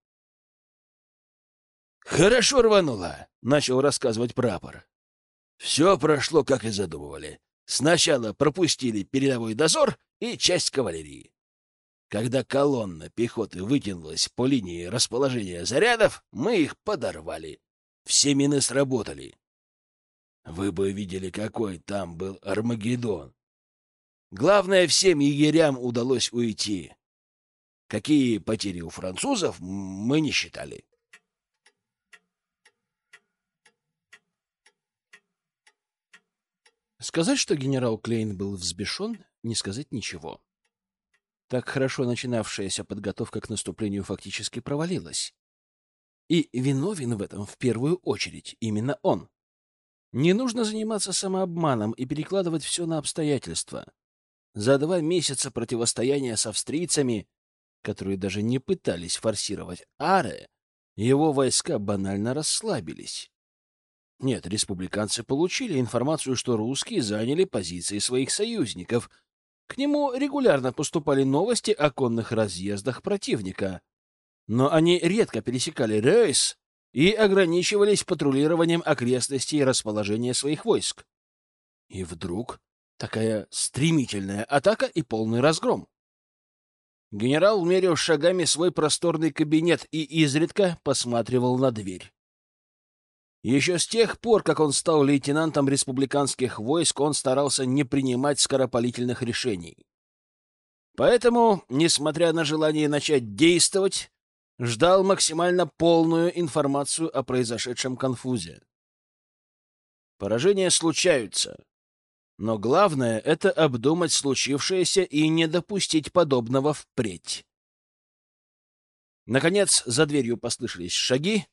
Speaker 1: «Хорошо рвануло», — начал рассказывать прапор. «Все прошло, как и задумывали. Сначала пропустили передовой дозор и часть кавалерии. Когда колонна пехоты вытянулась по линии расположения зарядов, мы их подорвали. Все мины сработали. Вы бы видели, какой там был Армагеддон. Главное, всем егерям удалось уйти. Какие потери у французов, мы не считали».
Speaker 2: Сказать, что генерал Клейн был взбешен, не сказать ничего. Так хорошо начинавшаяся подготовка к наступлению фактически провалилась. И виновен в этом в первую очередь именно он. Не нужно заниматься самообманом и перекладывать все на обстоятельства. За два месяца противостояния с австрийцами, которые даже не пытались форсировать Аре, его войска банально расслабились. Нет, республиканцы получили информацию, что русские заняли позиции своих союзников. К нему регулярно поступали новости о конных разъездах противника. Но они редко пересекали рейс и ограничивались патрулированием окрестностей и расположения своих войск. И вдруг такая стремительная атака и полный разгром. Генерал мерил шагами свой просторный кабинет и изредка посматривал на дверь. Еще с тех пор, как он стал лейтенантом республиканских войск, он старался не принимать скоропалительных решений. Поэтому, несмотря на желание начать действовать, ждал максимально полную информацию о произошедшем конфузе. Поражения случаются, но главное — это обдумать случившееся и не допустить подобного впредь. Наконец, за дверью послышались шаги,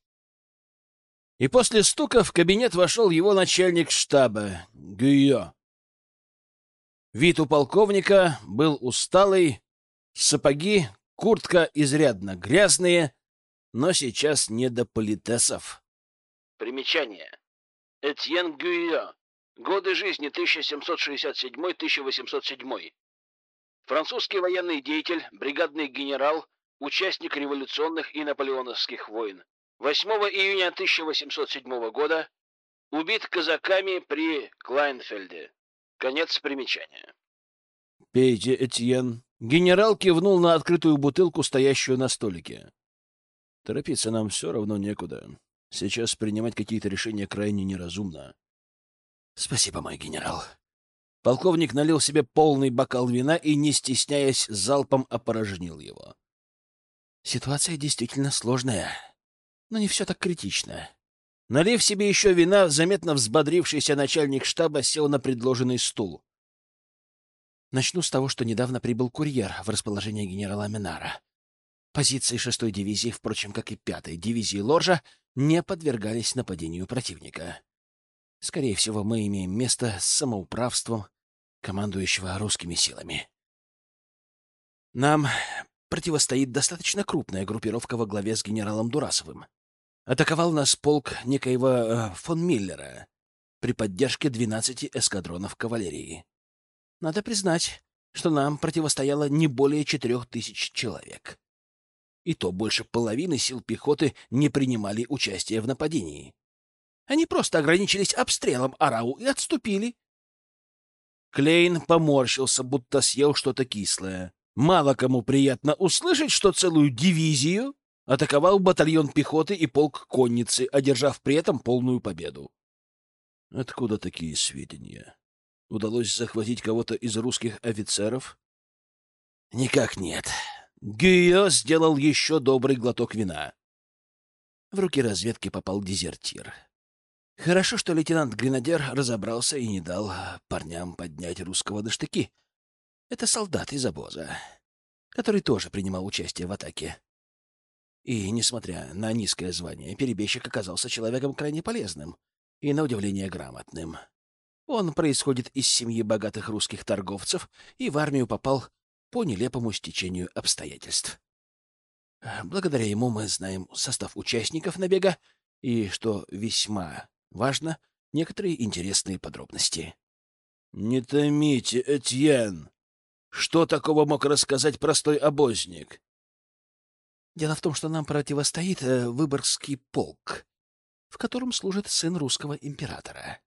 Speaker 2: и после стука в кабинет вошел его начальник штаба, Гюйо. Вид у полковника был усталый, сапоги, куртка изрядно грязные, но сейчас не до политесов. Примечание. Этьен Гюйо. Годы жизни тысяча семьсот шестьдесят седьмой — тысяча восемьсот седьмой. Французский военный деятель, бригадный генерал, участник революционных и наполеоновских войн. восьмого июня тысяча восемьсот седьмого года убит казаками при Клайнфельде. Конец примечания. «Пейте, Этьен». Генерал кивнул на открытую бутылку, стоящую на столике. «Торопиться нам все равно некуда. Сейчас принимать какие-то решения крайне неразумно». «Спасибо, мой генерал». Полковник налил себе полный бокал вина и, не стесняясь, залпом опорожнил его. «Ситуация действительно сложная. Но не все так критично». Налив себе еще вина, заметно взбодрившийся начальник штаба сел на предложенный стул. Начну с того, что недавно прибыл курьер в расположение генерала Минара. Позиции шестой дивизии, впрочем, как и пятой дивизии Лоржа, не подвергались нападению противника. Скорее всего, мы имеем место с самоуправством командующего русскими силами. Нам противостоит достаточно крупная группировка во главе с генералом Дурасовым. Атаковал нас полк некоего э, фон Миллера. при поддержке двенадцати эскадронов кавалерии. Надо признать, что нам противостояло не более четырех тысяч человек. И то больше половины сил пехоты не принимали участия в нападении. Они просто ограничились обстрелом Арау и отступили. Клейн поморщился, будто съел что-то кислое. Мало кому приятно услышать, что целую дивизию атаковал батальон пехоты и полк конницы, одержав при этом полную победу.
Speaker 1: Откуда такие сведения? Удалось захватить кого-то из русских офицеров?
Speaker 2: Никак нет. Гюйо сделал еще добрый глоток вина. В руки разведки попал дезертир. Хорошо, что лейтенант-гренадер разобрался и не дал парням поднять русского до штыки. Это солдат из обоза, который тоже принимал участие в атаке. И, несмотря на низкое звание, перебежчик оказался человеком крайне полезным и, на удивление, грамотным. Он происходит из семьи богатых русских торговцев и в армию попал по нелепому стечению обстоятельств. Благодаря ему мы знаем состав участников набега и, что весьма важно, некоторые интересные подробности.
Speaker 1: — Не томите, Этьен! Что такого мог рассказать простой обозник?
Speaker 2: Дело в том, что нам противостоит э, Выборгский полк, в котором служит сын русского императора.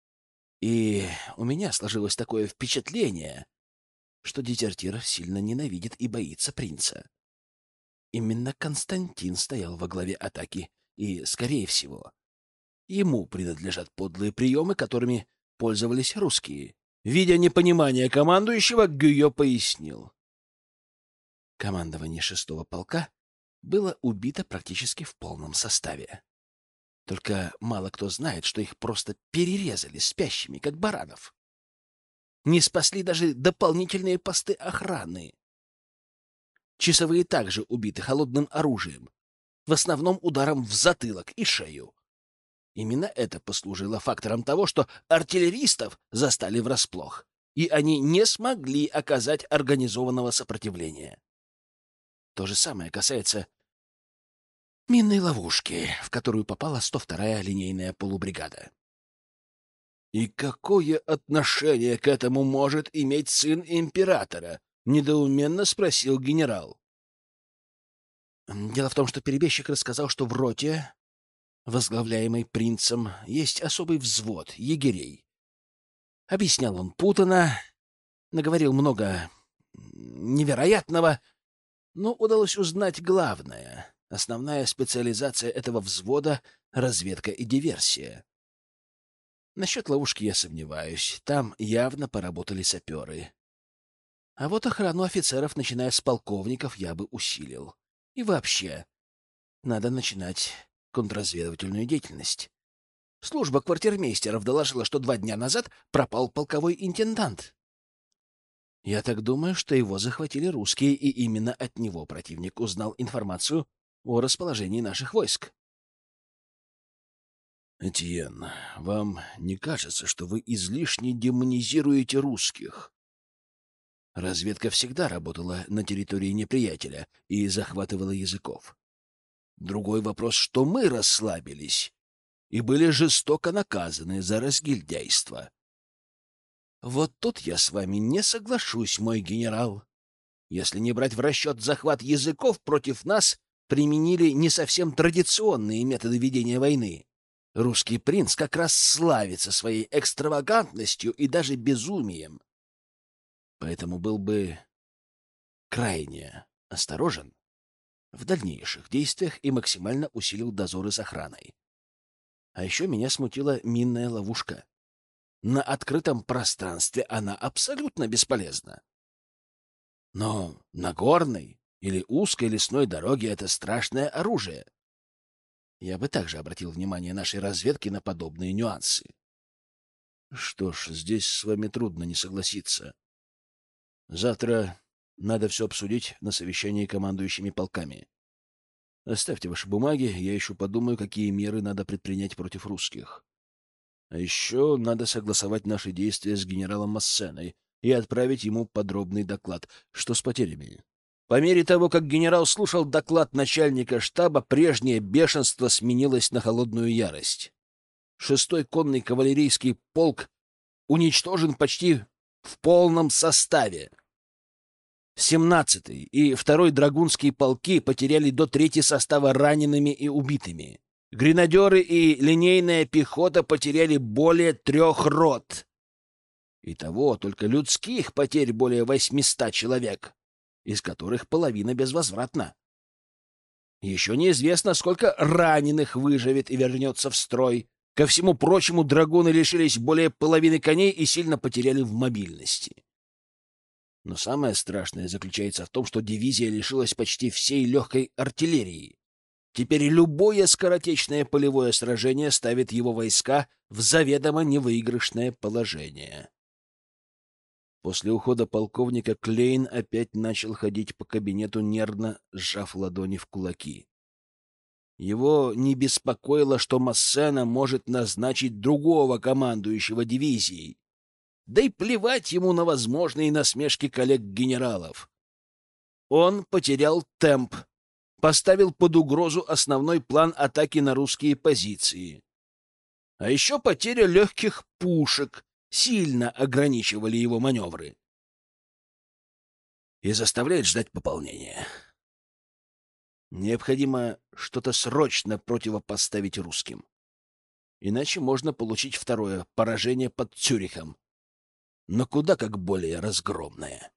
Speaker 2: И у меня сложилось такое впечатление, что дезертир сильно ненавидит и боится принца. Именно Константин стоял во главе атаки, и, скорее всего, ему принадлежат подлые приемы, которыми пользовались русские.
Speaker 1: Видя непонимание командующего, Гюйо пояснил.
Speaker 2: Командование шестого полка было убито практически в полном составе. Только мало кто знает, что их просто перерезали спящими, как баранов. Не спасли даже дополнительные посты охраны. Часовые также убиты холодным оружием, в основном ударом в затылок и шею. Именно это послужило фактором того, что артиллеристов застали врасплох, и они не смогли оказать организованного сопротивления. То же самое касается минной ловушки, в которую попала сто вторая линейная полубригада.
Speaker 1: «И какое отношение к этому может иметь сын императора?» — недоуменно спросил генерал.
Speaker 2: Дело в том, что перебежчик рассказал, что в роте, возглавляемой принцем, есть особый взвод егерей. Объяснял он путано, наговорил много невероятного, но удалось узнать главное. Основная специализация этого взвода — разведка и диверсия. Насчет ловушки я сомневаюсь. Там явно поработали саперы. А вот охрану офицеров, начиная с полковников, я бы усилил. И вообще, надо начинать контрразведывательную деятельность. Служба квартирмейстеров доложила, что два дня назад пропал полковой интендант. Я так думаю, что его захватили русские, и именно от него противник узнал информацию о расположении наших войск.
Speaker 1: Этьен, вам не кажется, что вы излишне демонизируете русских?
Speaker 2: Разведка всегда работала на территории неприятеля и захватывала языков. Другой вопрос, что мы расслабились и были жестоко наказаны за разгильдяйство. Вот тут я с вами не соглашусь, мой генерал. Если не брать в расчет захват языков, против нас применили не совсем традиционные методы ведения войны. Русский принц как раз славится своей экстравагантностью и даже безумием. Поэтому был бы крайне осторожен в дальнейших действиях и максимально усилил дозоры с охраной. А еще меня смутила минная ловушка. На открытом пространстве она абсолютно бесполезна. Но на горной или узкой лесной дороге это страшное оружие. Я бы также обратил внимание нашей разведки на подобные нюансы.
Speaker 1: Что ж, здесь с вами трудно не согласиться. Завтра надо все обсудить на совещании командующими полками. Оставьте ваши бумаги, я еще подумаю, какие меры надо предпринять против русских. А еще надо согласовать наши действия с генералом Массеной и отправить ему подробный доклад. Что с потерями?
Speaker 2: По мере того, как генерал слушал доклад начальника штаба, прежнее бешенство сменилось на холодную ярость. Шестой конный кавалерийский полк уничтожен почти в полном составе. Семнадцатый и второй драгунские полки потеряли до трети состава ранеными и убитыми. Гренадеры и линейная пехота потеряли более трех рот. Итого только людских потерь более восьмисот человек, из которых половина безвозвратна. Еще неизвестно, сколько раненых выживет и вернется в строй. Ко всему прочему, драгуны лишились более половины коней и сильно потеряли в мобильности. Но самое страшное заключается в том, что дивизия лишилась почти всей легкой артиллерии. Теперь любое скоротечное полевое сражение ставит его войска в заведомо невыигрышное положение. После ухода полковника Клейн опять начал ходить по кабинету, нервно сжав ладони в кулаки. Его не беспокоило, что Массена может назначить другого командующего дивизией. Да и плевать ему на возможные насмешки коллег-генералов. Он потерял темп, поставил под угрозу основной план атаки на русские позиции. А еще потеря легких пушек сильно ограничивали его маневры и заставляет ждать пополнения. Необходимо что-то срочно противопоставить русским. Иначе можно получить второе поражение под Цюрихом, но куда как более разгромное.